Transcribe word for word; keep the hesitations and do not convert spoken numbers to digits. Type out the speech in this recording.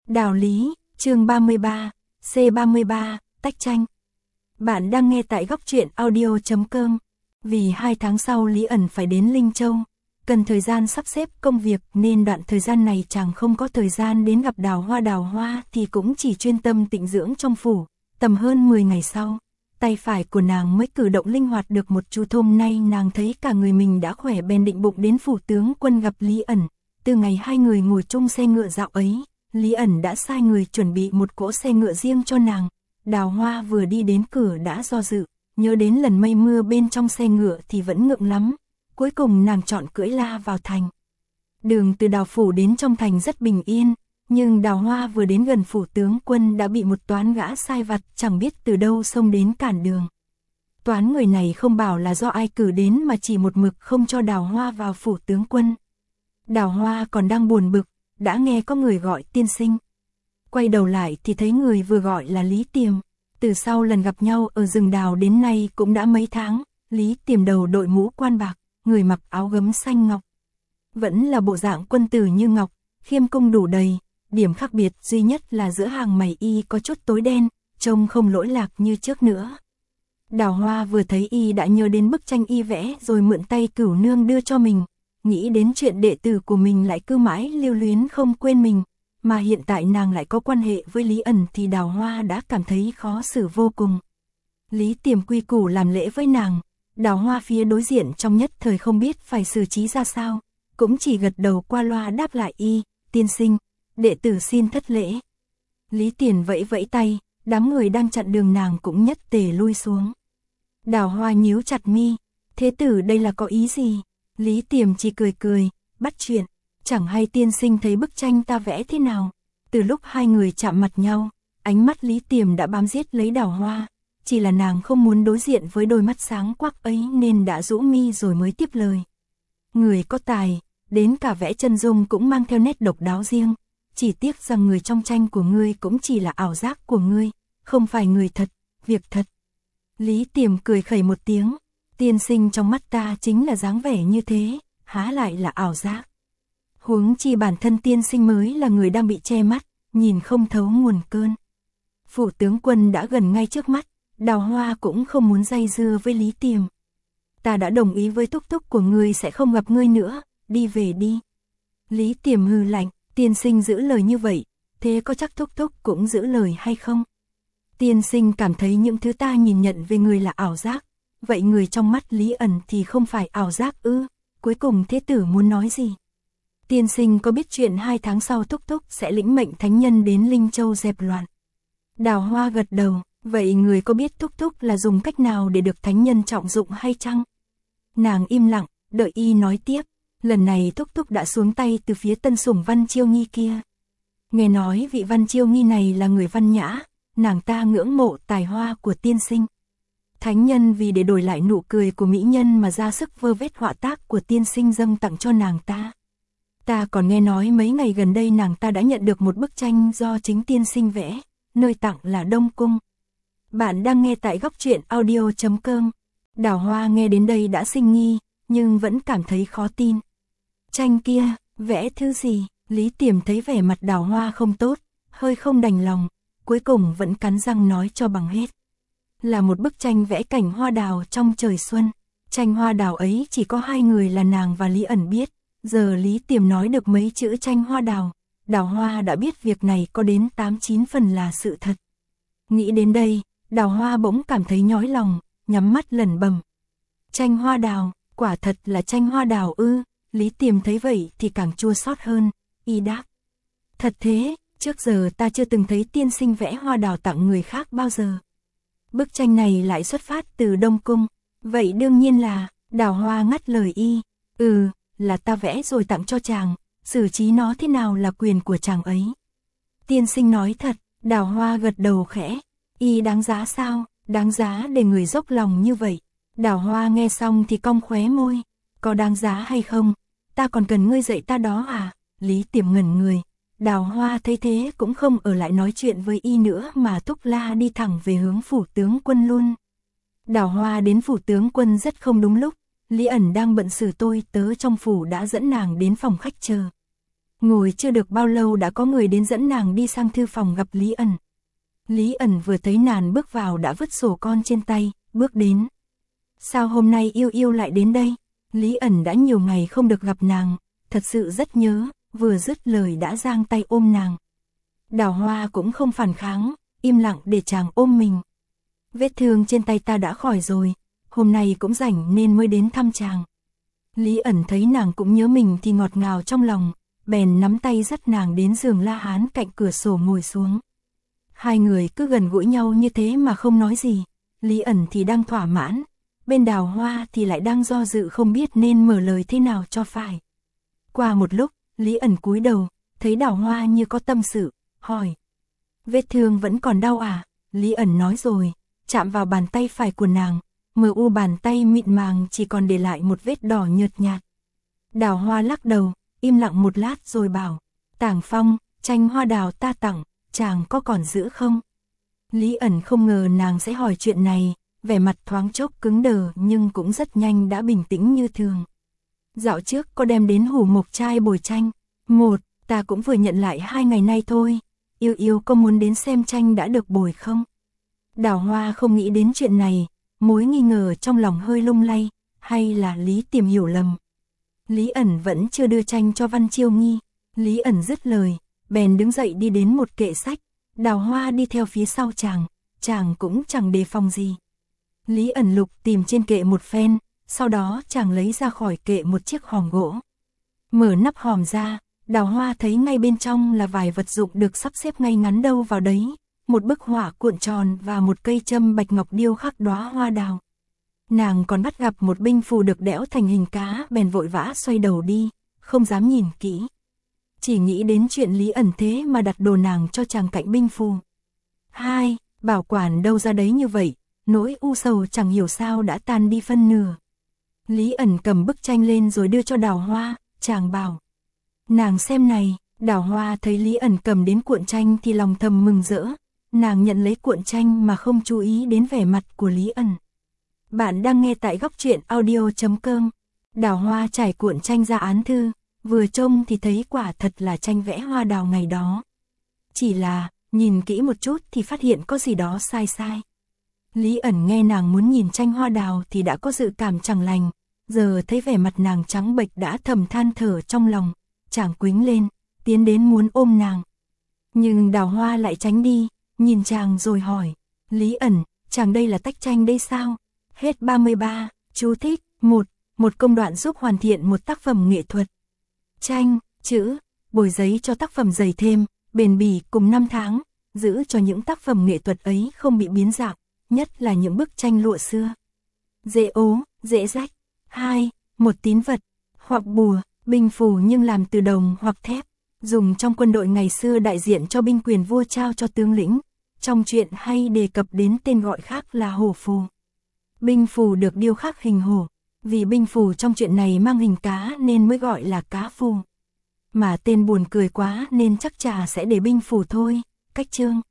Đào Lý, chương ba mươi ba, C ba mươi ba, tách tranh. Bạn đang nghe tại góc truyện audio chấm com. Vì hai tháng sau Lý ẩn phải đến Linh Châu, cần thời gian sắp xếp công việc nên đoạn thời gian này chàng không có thời gian đến gặp Đào Hoa. Đào Hoa thì cũng chỉ chuyên tâm tịnh dưỡng trong phủ. Tầm hơn mười ngày sau, tay phải của nàng mới cử động linh hoạt được một chút. Hôm nay nàng thấy cả người mình đã khỏe bèn định bụng đến phủ tướng quân gặp Lý ẩn. Từ ngày hai người ngồi chung xe ngựa dạo ấy, Lý ẩn đã sai người chuẩn bị một cỗ xe ngựa riêng cho nàng. Đào Hoa vừa đi đến cửa đã do dự, nhớ đến lần mây mưa bên trong xe ngựa thì vẫn ngượng lắm. Cuối cùng nàng chọn cưỡi la vào thành. Đường từ Đào phủ đến trong thành rất bình yên, nhưng Đào Hoa vừa đến gần phủ tướng quân đã bị một toán gã sai vặt chẳng biết từ đâu xông đến cản đường. Toán người này không bảo là do ai cử đến mà chỉ một mực không cho Đào Hoa vào phủ tướng quân. Đào Hoa còn đang buồn bực, đã nghe có người gọi tiên sinh. Quay đầu lại thì thấy người vừa gọi là Lý Tiềm. Từ sau lần gặp nhau ở rừng đào đến nay cũng đã mấy tháng. Lý Tiềm đầu đội mũ quan bạc, người mặc áo gấm xanh ngọc. Vẫn là bộ dạng quân tử như ngọc, khiêm cung đủ đầy. Điểm khác biệt duy nhất là giữa hàng mày y có chút tối đen, trông không lỗi lạc như trước nữa. Đào Hoa vừa thấy y đã nhớ đến bức tranh y vẽ rồi mượn tay Cửu Nương đưa cho mình. Nghĩ đến chuyện đệ tử của mình lại cứ mãi lưu luyến không quên mình, mà hiện tại nàng lại có quan hệ với Lý ẩn thì Đào Hoa đã cảm thấy khó xử vô cùng. Lý Tiềm quy củ làm lễ với nàng, Đào Hoa phía đối diện trong nhất thời không biết phải xử trí ra sao, cũng chỉ gật đầu qua loa đáp lại y, tiên sinh, đệ tử xin thất lễ. Lý Tiềm vẫy vẫy tay, đám người đang chặn đường nàng cũng nhất tề lui xuống. Đào Hoa nhíu chặt mi, thế tử đây là có ý gì? Lý Tiềm chỉ cười cười, bắt chuyện, chẳng hay tiên sinh thấy bức tranh ta vẽ thế nào. Từ lúc hai người chạm mặt nhau, ánh mắt Lý Tiềm đã bám giết lấy Đào Hoa, chỉ là nàng không muốn đối diện với đôi mắt sáng quắc ấy nên đã rũ mi rồi mới tiếp lời. Người có tài, đến cả vẽ chân dung cũng mang theo nét độc đáo riêng, chỉ tiếc rằng người trong tranh của ngươi cũng chỉ là ảo giác của ngươi, không phải người thật, việc thật. Lý Tiềm cười khẩy một tiếng. Tiên sinh trong mắt ta chính là dáng vẻ như thế, há lại là ảo giác. Huống chi bản thân tiên sinh mới là người đang bị che mắt, nhìn không thấu nguồn cơn. Phủ tướng quân đã gần ngay trước mắt, Đào Hoa cũng không muốn dây dưa với Lý Tiềm. Ta đã đồng ý với thúc thúc của ngươi sẽ không gặp ngươi nữa, đi về đi. Lý Tiềm hừ lạnh, tiên sinh giữ lời như vậy, thế có chắc thúc thúc cũng giữ lời hay không? Tiên sinh cảm thấy những thứ ta nhìn nhận về người là ảo giác. Vậy người trong mắt Lý ẩn thì không phải ảo giác ư? Cuối cùng thế tử muốn nói gì? Tiên sinh có biết chuyện hai tháng sau thúc thúc sẽ lĩnh mệnh thánh nhân đến Linh Châu dẹp loạn? Đào Hoa gật đầu, vậy người có biết thúc thúc là dùng cách nào để được thánh nhân trọng dụng hay chăng? Nàng im lặng, đợi y nói tiếp. Lần này thúc thúc đã xuống tay từ phía tân sủng Văn Chiêu Nghi kia. Nghe nói vị Văn Chiêu Nghi này là người văn nhã, nàng ta ngưỡng mộ tài hoa của tiên sinh. Thánh nhân vì để đổi lại nụ cười của mỹ nhân mà ra sức vơ vét họa tác của tiên sinh dâng tặng cho nàng ta. Ta còn nghe nói mấy ngày gần đây nàng ta đã nhận được một bức tranh do chính tiên sinh vẽ, nơi tặng là Đông Cung. Bạn đang nghe tại góc truyện audio chấm com. Đào Hoa nghe đến đây đã sinh nghi, nhưng vẫn cảm thấy khó tin. Tranh kia, vẽ thứ gì? Lý Tiềm thấy vẻ mặt Đào Hoa không tốt, hơi không đành lòng, cuối cùng vẫn cắn răng nói cho bằng hết. Là một bức tranh vẽ cảnh hoa đào trong trời xuân. Tranh hoa đào ấy chỉ có hai người là nàng và Lý ẩn biết. Giờ Lý Tiềm nói được mấy chữ tranh hoa đào, Đào Hoa đã biết việc này có đến tám chín phần là sự thật. Nghĩ đến đây, Đào Hoa bỗng cảm thấy nhói lòng, nhắm mắt lẩm bẩm. Tranh hoa đào, quả thật là tranh hoa đào ư? Lý Tiềm thấy vậy thì càng chua xót hơn, y đáp. Thật thế, trước giờ ta chưa từng thấy tiên sinh vẽ hoa đào tặng người khác bao giờ. Bức tranh này lại xuất phát từ Đông Cung, vậy đương nhiên là, Đào Hoa ngắt lời y, ừ, là ta vẽ rồi tặng cho chàng, xử trí nó thế nào là quyền của chàng ấy. Tiên sinh nói thật, Đào Hoa gật đầu khẽ, y đáng giá sao, đáng giá để người dốc lòng như vậy. Đào Hoa nghe xong thì cong khóe môi, có đáng giá hay không, ta còn cần ngươi dạy ta đó à? Lý Tiềm ngẩn người. Đào Hoa thấy thế cũng không ở lại nói chuyện với y nữa mà thúc la đi thẳng về hướng phủ tướng quân luôn. Đào Hoa đến phủ tướng quân rất không đúng lúc, Lý ẩn đang bận xử tôi tớ trong phủ đã dẫn nàng đến phòng khách chờ. Ngồi chưa được bao lâu đã có người đến dẫn nàng đi sang thư phòng gặp Lý ẩn. Lý ẩn vừa thấy nàng bước vào đã vứt sổ con trên tay, bước đến. Sao hôm nay yêu yêu lại đến đây? Lý ẩn đã nhiều ngày không được gặp nàng, thật sự rất nhớ, vừa dứt lời đã giang tay ôm nàng. Đào Hoa cũng không phản kháng, im lặng để chàng ôm mình. Vết thương trên tay ta đã khỏi rồi, hôm nay cũng rảnh nên mới đến thăm chàng. Lý ẩn thấy nàng cũng nhớ mình thì ngọt ngào trong lòng, bèn nắm tay dắt nàng đến giường La Hán cạnh cửa sổ ngồi xuống. Hai người cứ gần gũi nhau như thế mà không nói gì, Lý ẩn thì đang thỏa mãn, bên Đào Hoa thì lại đang do dự không biết nên mở lời thế nào cho phải. Qua một lúc, Lý ẩn cúi đầu, thấy Đào Hoa như có tâm sự, hỏi. Vết thương vẫn còn đau à? Lý ẩn nói rồi, chạm vào bàn tay phải của nàng, mờ u bàn tay mịn màng chỉ còn để lại một vết đỏ nhợt nhạt. Đào Hoa lắc đầu, im lặng một lát rồi bảo, Tàng Phong, tranh hoa đào ta tặng, chàng có còn giữ không? Lý ẩn không ngờ nàng sẽ hỏi chuyện này, vẻ mặt thoáng chốc cứng đờ nhưng cũng rất nhanh đã bình tĩnh như thường. Dạo trước có đem đến Hủ Mộc trai bồi tranh, một, ta cũng vừa nhận lại hai ngày nay thôi, yêu yêu có muốn đến xem tranh đã được bồi không? Đào Hoa không nghĩ đến chuyện này, mối nghi ngờ trong lòng hơi lung lay, hay là Lý Tiềm hiểu lầm. Lý ẩn vẫn chưa đưa tranh cho Văn Chiêu Nghi, Lý ẩn dứt lời, bèn đứng dậy đi đến một kệ sách, Đào Hoa đi theo phía sau chàng, chàng cũng chẳng đề phòng gì. Lý ẩn lục tìm trên kệ một phen, sau đó chàng lấy ra khỏi kệ một chiếc hòm gỗ. Mở nắp hòm ra, Đào Hoa thấy ngay bên trong là vài vật dụng được sắp xếp ngay ngắn đâu vào đấy, một bức họa cuộn tròn và một cây châm bạch ngọc điêu khắc đóa hoa đào. Nàng còn bắt gặp một binh phù được đẽo thành hình cá, bèn vội vã xoay đầu đi, không dám nhìn kỹ. Chỉ nghĩ đến chuyện Lý ẩn thế mà đặt đồ nàng cho chàng cạnh binh phù. Hai, bảo quản đâu ra đấy như vậy, nỗi u sầu chẳng hiểu sao đã tan đi phân nửa. Lý ẩn cầm bức tranh lên rồi đưa cho Đào Hoa, chàng bảo. Nàng xem này, Đào Hoa thấy Lý ẩn cầm đến cuộn tranh thì lòng thầm mừng rỡ, nàng nhận lấy cuộn tranh mà không chú ý đến vẻ mặt của Lý ẩn. Bạn đang nghe tại góc truyện audio chấm com. Đào Hoa trải cuộn tranh ra án thư, vừa trông thì thấy quả thật là tranh vẽ hoa đào ngày đó. Chỉ là, nhìn kỹ một chút thì phát hiện có gì đó sai sai. Lý ẩn nghe nàng muốn nhìn tranh hoa đào thì đã có dự cảm chẳng lành, giờ thấy vẻ mặt nàng trắng bệch đã thầm than thở trong lòng, chàng quýnh lên, tiến đến muốn ôm nàng. Nhưng Đào Hoa lại tránh đi, nhìn chàng rồi hỏi, Lý ẩn, chàng đây là tách tranh đây sao? Hết ba mươi ba, chú thích, một, một công đoạn giúp hoàn thiện một tác phẩm nghệ thuật. Tranh, chữ, bồi giấy cho tác phẩm dày thêm, bền bỉ cùng năm tháng, giữ cho những tác phẩm nghệ thuật ấy không bị biến dạng, nhất là những bức tranh lụa xưa. Dễ ố, dễ rách. Hai, một tín vật, hoặc bùa, binh phù nhưng làm từ đồng hoặc thép, dùng trong quân đội ngày xưa đại diện cho binh quyền vua trao cho tướng lĩnh, trong truyện hay đề cập đến tên gọi khác là hổ phù. Binh phù được điêu khắc hình hổ, vì binh phù trong chuyện này mang hình cá nên mới gọi là cá phù. Mà tên buồn cười quá nên chắc chả sẽ để binh phù thôi. Cách chương